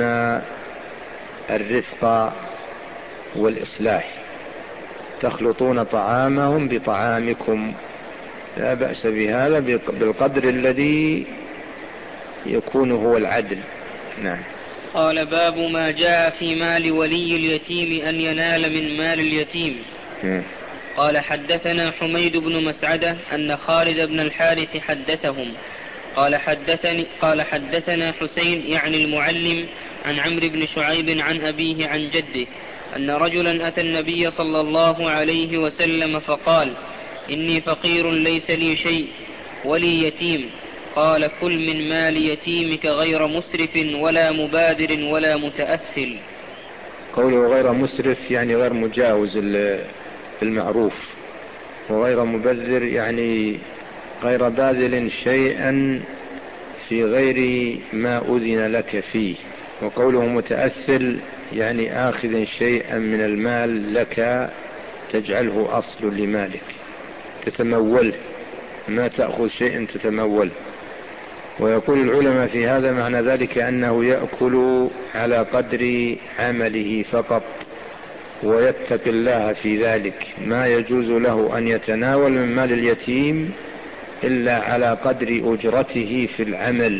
الرفق والإصلاح، تخلطون طعامهم بطعامكم لا بأس بهذا بالقدر الذي يكون هو العدل. نعم. قال باب ما جاء في مال ولي اليتيم أن ينال من مال اليتيم. م. قال حدثنا حميد بن مسعدة أن خالد بن الحارث حدثهم قال حدثني قال حدثنا حسين يعني المعلم عن عمرو بن شعيب عن أبيه عن جده أن رجلا أتى النبي صلى الله عليه وسلم فقال إني فقير ليس لي شيء ولي يتيم، قال كل من مال يتيمك غير مسرف ولا مبادر ولا متأثل. قوله غير مسرف يعني غير مجاوز المعروف، وغير مبذر يعني غير باذل شيئا في غير ما أذن لك فيه. وقوله متأثل يعني آخذ شيئا من المال لك تجعله أصل لمالك، تتمول، ما تأخذ شيئا تتمول. ويقول العلماء في هذا معنى ذلك أنه يأكل على قدر عمله فقط ويتقي الله في ذلك، ما يجوز له أن يتناول من مال اليتيم إلا على قدر أجرته في العمل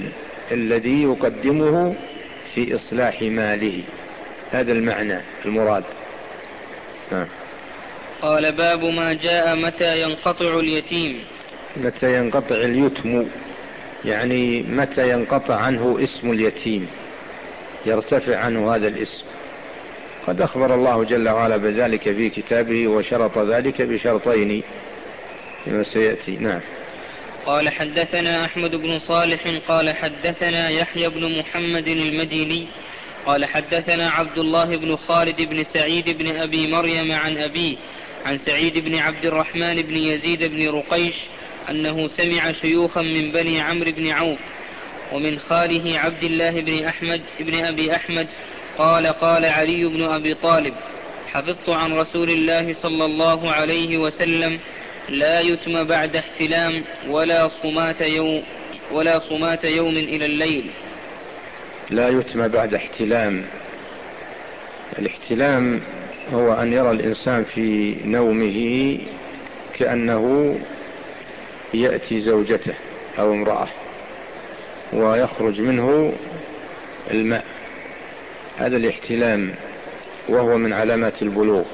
الذي يقدمه في إصلاح ماله. هذا المعنى المراد. ها. قال باب ما جاء متى ينقطع اليتيم. متى ينقطع اليتم، يعني متى ينقطع عنه اسم اليتيم، يرتفع عنه هذا الاسم. قد أخبر الله جل وعلا بذلك في كتابه، وشرط ذلك بشرطين كما سيأتي. نعم. قال حدثنا أحمد بن صالح قال حدثنا يحيى بن محمد المديني قال حدثنا عبد الله بن خالد بن سعيد بن أبي مريم عن أبيه عن سعيد بن عبد الرحمن بن يزيد بن رقيش أنه سمع شيوخا من بني عمرو بن عوف ومن خاله عبد الله بن أحمد بن أبي أحمد قال قال علي بن أبي طالب حفظت عن رسول الله صلى الله عليه وسلم لا يتم بعد احتلام ولا صمات يوم ولا صمات يوم إلى الليل. لا يتم بعد احتلام. الاحتلام هو أن يرى الإنسان في نومه كأنه يأتي زوجته أو امرأة ويخرج منه الماء، هذا الاحتلام، وهو من علامات البلوغ.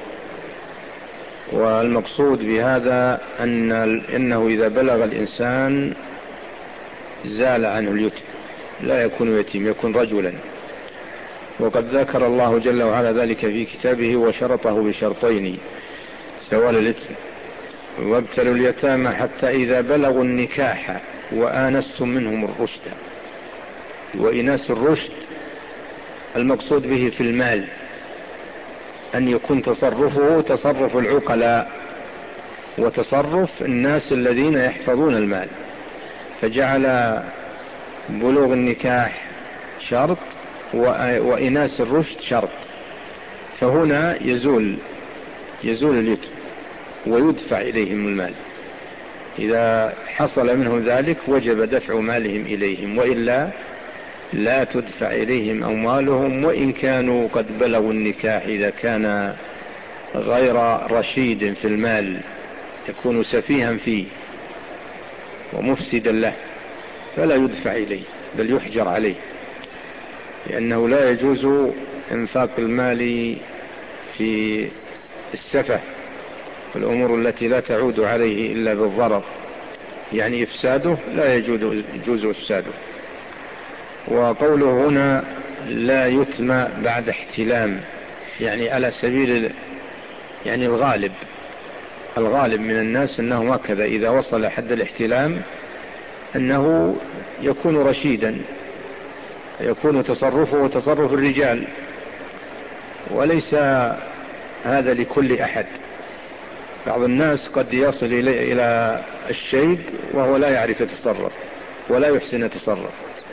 والمقصود بهذا أن إنه إذا بلغ الإنسان زال عنه اليتم، لا يكون يتيم، يكون رجلا. وقد ذكر الله جل وعلا ذلك في كتابه وشرطه بشرطين: زوال اليتم، وابتلوا اليتامى حتى إذا بلغوا النكاح وآنستم منهم الرشد. وإناس الرشد المقصود به في المال أن يكون تصرفه تصرف العقلاء وتصرف الناس الذين يحفظون المال، فجعل بلوغ النكاح شرط وإناس الرشد شرط. فهنا يزول يزول اليتم ويدفع إليهم المال. إذا حصل منه ذلك وجب دفع مالهم إليهم، وإلا لا تدفع إليهم أموالهم وإن كانوا قد بلغوا النكاح. إذا كان غير رشيد في المال، يكون سفيها فيه ومفسدا له، فلا يدفع إليه بل يحجر عليه، لأنه لا يجوز إنفاق المال في السفه والأمور التي لا تعود عليه إلا بالضرر، يعني إفساده لا يجوز, يجوز إفساده. وقوله هنا لا يتم بعد احتلام، يعني على سبيل يعني الغالب الغالب من الناس أنه هكذا، إذا وصل حد الاحتلام أنه يكون رشيدا، يكون تصرفه تصرف الرجال، وليس هذا لكل أحد. بعض الناس قد يصل إلى الشيب وهو لا يعرف يتصرف ولا يحسن يتصرف.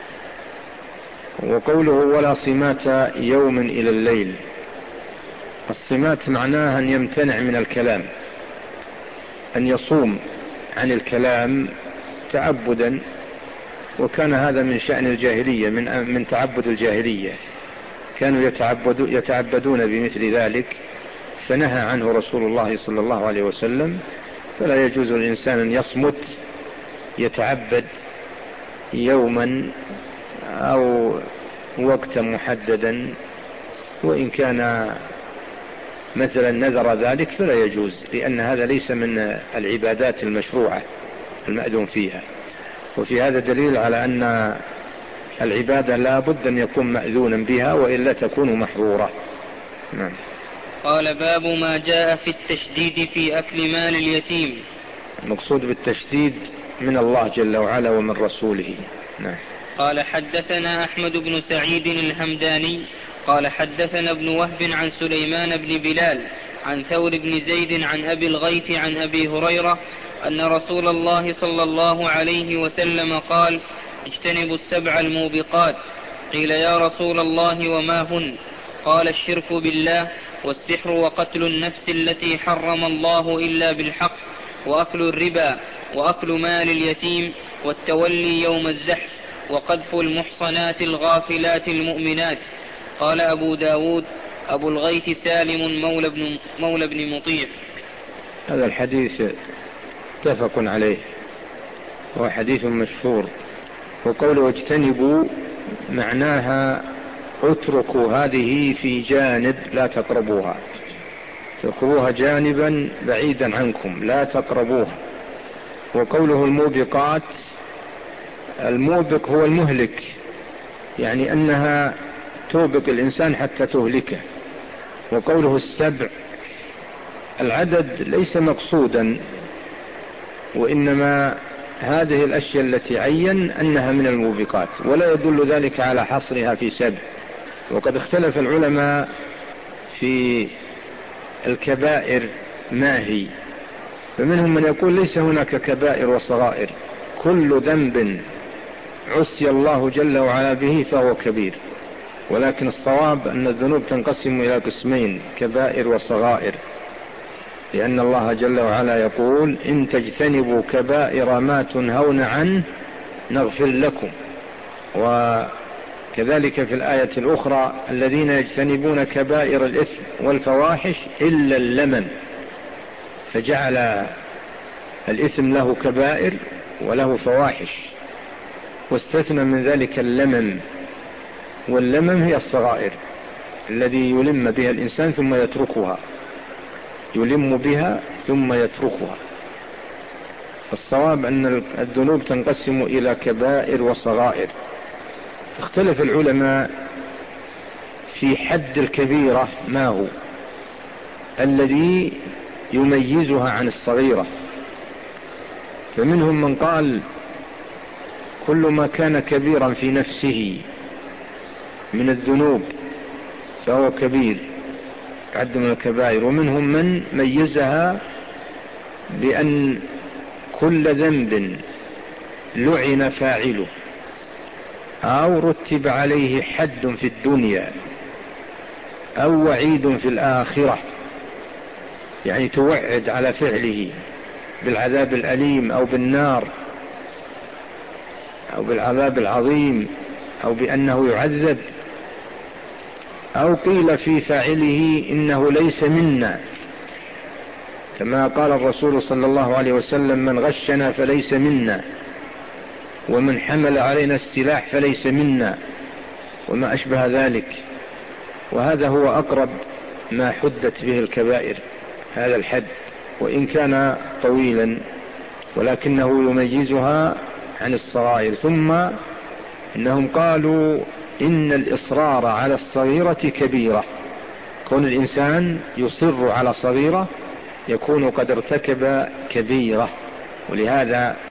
وقوله ولا صمات يوم إلى الليل، الصمات معناها أن يمتنع من الكلام، أن يصوم عن الكلام تعبدا. وكان هذا من شأن الجاهلية، من من تعبد الجاهلية، كانوا يتعبدوا يتعبدون بمثل ذلك، فنهى عنه رسول الله صلى الله عليه وسلم. فلا يجوز للإنسان أن يصمت يتعبد يوما أو وقتا محددا، وإن كان مثلا نذر ذلك فلا يجوز، لأن هذا ليس من العبادات المشروعة المأذون فيها. وفي هذا دليل على أن العبادة لا بد أن يكون مأذونا بها، وإلا تكون محظورة. نعم. قال باب ما جاء في التشديد في أكل مال اليتيم. المقصود بالتشديد من الله جل وعلا ومن رسوله. نعم. قال حدثنا أحمد بن سعيد الهمداني قال حدثنا ابن وهب عن سليمان بن بلال عن ثور بن زيد عن أبي الغيث عن أبي هريرة أن رسول الله صلى الله عليه وسلم قال: اجتنبوا السبع الموبقات. قيل يا رسول الله وما هن؟ قال: الشرك بالله، والسحر، وقتل النفس التي حرم الله إلا بالحق، وأكل الربا، وأكل مال اليتيم، والتولي يوم الزحف، وقذف المحصنات الغافلات المؤمنات. قال أبو داود: أبو الغيث سالم مولى بن, مولى بن مطيع. هذا الحديث متفق عليه، هو حديث مشهور، وقوله اجتنبوا معناها اتركوا هذه في جانب لا تقربوها، اتركوها جانبا بعيدا عنكم لا تقربوها. وقوله الموبقات، الموبق هو المهلك، يعني أنها توبق الإنسان حتى تهلكه. وقوله السبع، العدد ليس مقصودا، وإنما هذه الأشياء التي عين أنها من الموبقات، ولا يدل ذلك على حصرها في سبع. وقد اختلف العلماء في الكبائر ما هي، فمنهم من يقول ليس هناك كبائر وصغائر، كل ذنب عصي الله جل وعلا به فهو كبير. ولكن الصواب أن الذنوب تنقسم إلى قسمين، كبائر وصغائر، لأن الله جل وعلا يقول إن تجتنبوا كبائر ما تنهون عنه نغفر لكم. وكذلك في الآية الأخرى الذين يجتنبون كبائر الإثم والفواحش إلا اللمم، فجعل الإثم له كبائر وله فواحش، واستثنى من ذلك اللمم. واللمم هي الصغائر الذي يلم بها الإنسان ثم يتركها، يلم بها ثم يتركها. الصواب أن الذنوب تنقسم إلى كبائر وصغائر. اختلف العلماء في حد الكبيرة ما هو الذي يميزها عن الصغيرة، فمنهم من قال كل ما كان كبيرا في نفسه من الذنوب فهو كبير يعد من الكبائر. ومنهم من ميزها بأن كل ذنب لعن فاعله أو رتب عليه حد في الدنيا أو وعيد في الآخرة، يعني توعد على فعله بالعذاب الأليم أو بالنار أو بالعذاب العظيم أو بأنه يعذب، أو قيل في فاعله إنه ليس منا، كما قال الرسول صلى الله عليه وسلم من غشنا فليس منا، ومن حمل علينا السلاح فليس منا، وما أشبه ذلك. وهذا هو أقرب ما حدت به الكبائر، هذا الحد وإن كان طويلا، ولكنه يميزها عن الصغائر. ثم إنهم قالوا إن الإصرار على الصغيرة كبيرة، كون الإنسان يصر على صغيرة يكون قد ارتكب كبيرة، ولهذا